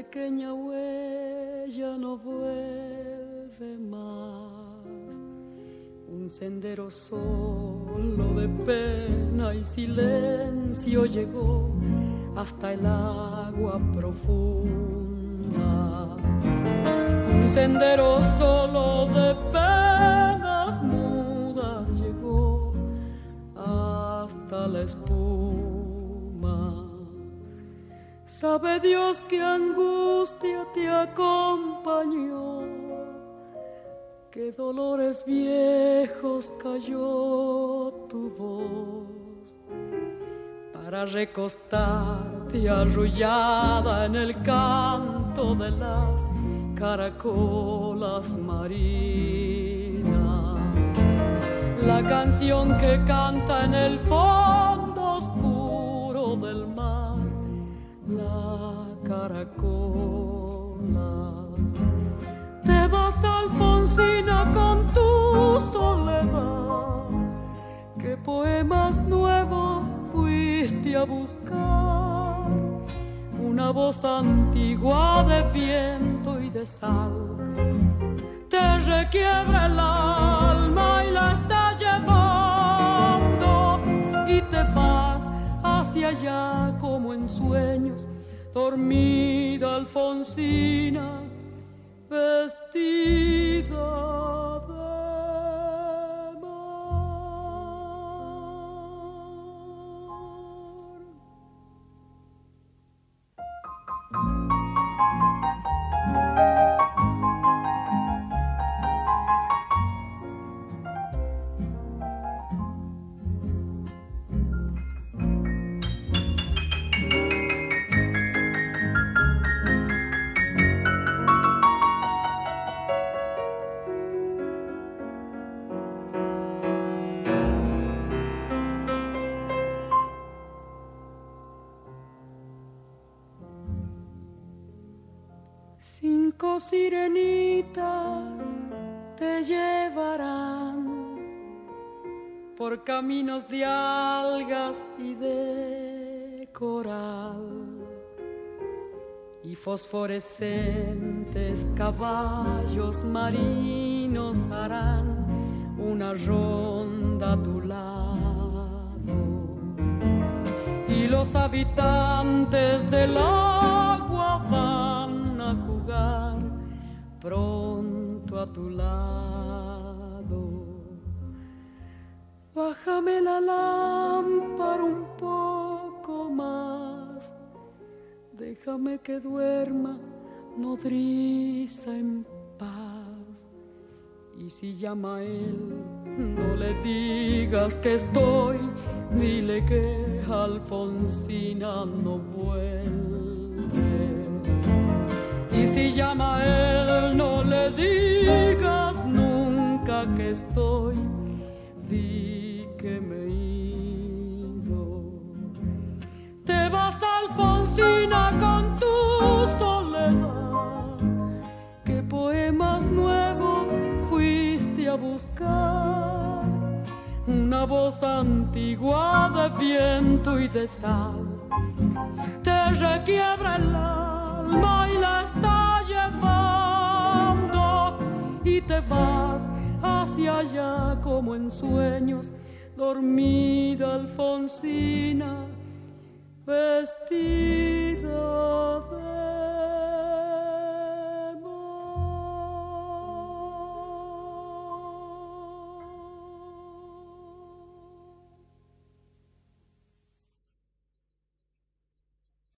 pequeña huella no vuelve más. Un sendero solo de pena y silencio llegó hasta el agua profunda. Un sendero solo de penas mudas llegó hasta la espuma. Sabe Dios qué angustia te acompañó, qué dolores viejos cayó tu voz, para recostarte arrullada en el canto de las caracolas marinas. La canción que canta en el fondo oscuro del mar, la caracola. Te vas, Alfonsina, con tu soledad. ¿Qué poemas nuevos fuiste a buscar? Una voz antigua de viento y de sal te requiebra el alma y la está llevando, y te vas hacia allá como en sueños, dormida Alfonsina, vestida de Cinco sirenitas te llevarán por caminos de algas y de coral, y fosforescentes caballos marinos harán una ronda a tu lado, y los habitantes del agua van a jugar pronto a tu lado. Bájame la lámpara un poco más, déjame que duerma nodriza en paz. Y si llama a él, no le digas que estoy, dile que Alfonsina no vuelve. Y si llama a él, no le digas nunca que estoy, di que me he ido. Te vas, Alfonsina, con tu soledad. ¿Qué poemas nuevos fuiste a buscar? Una voz antigua de viento y de sal te requiebra el alma y la está llevando, y te vas hacia allá como en sueños, dormida Alfonsina, vestida de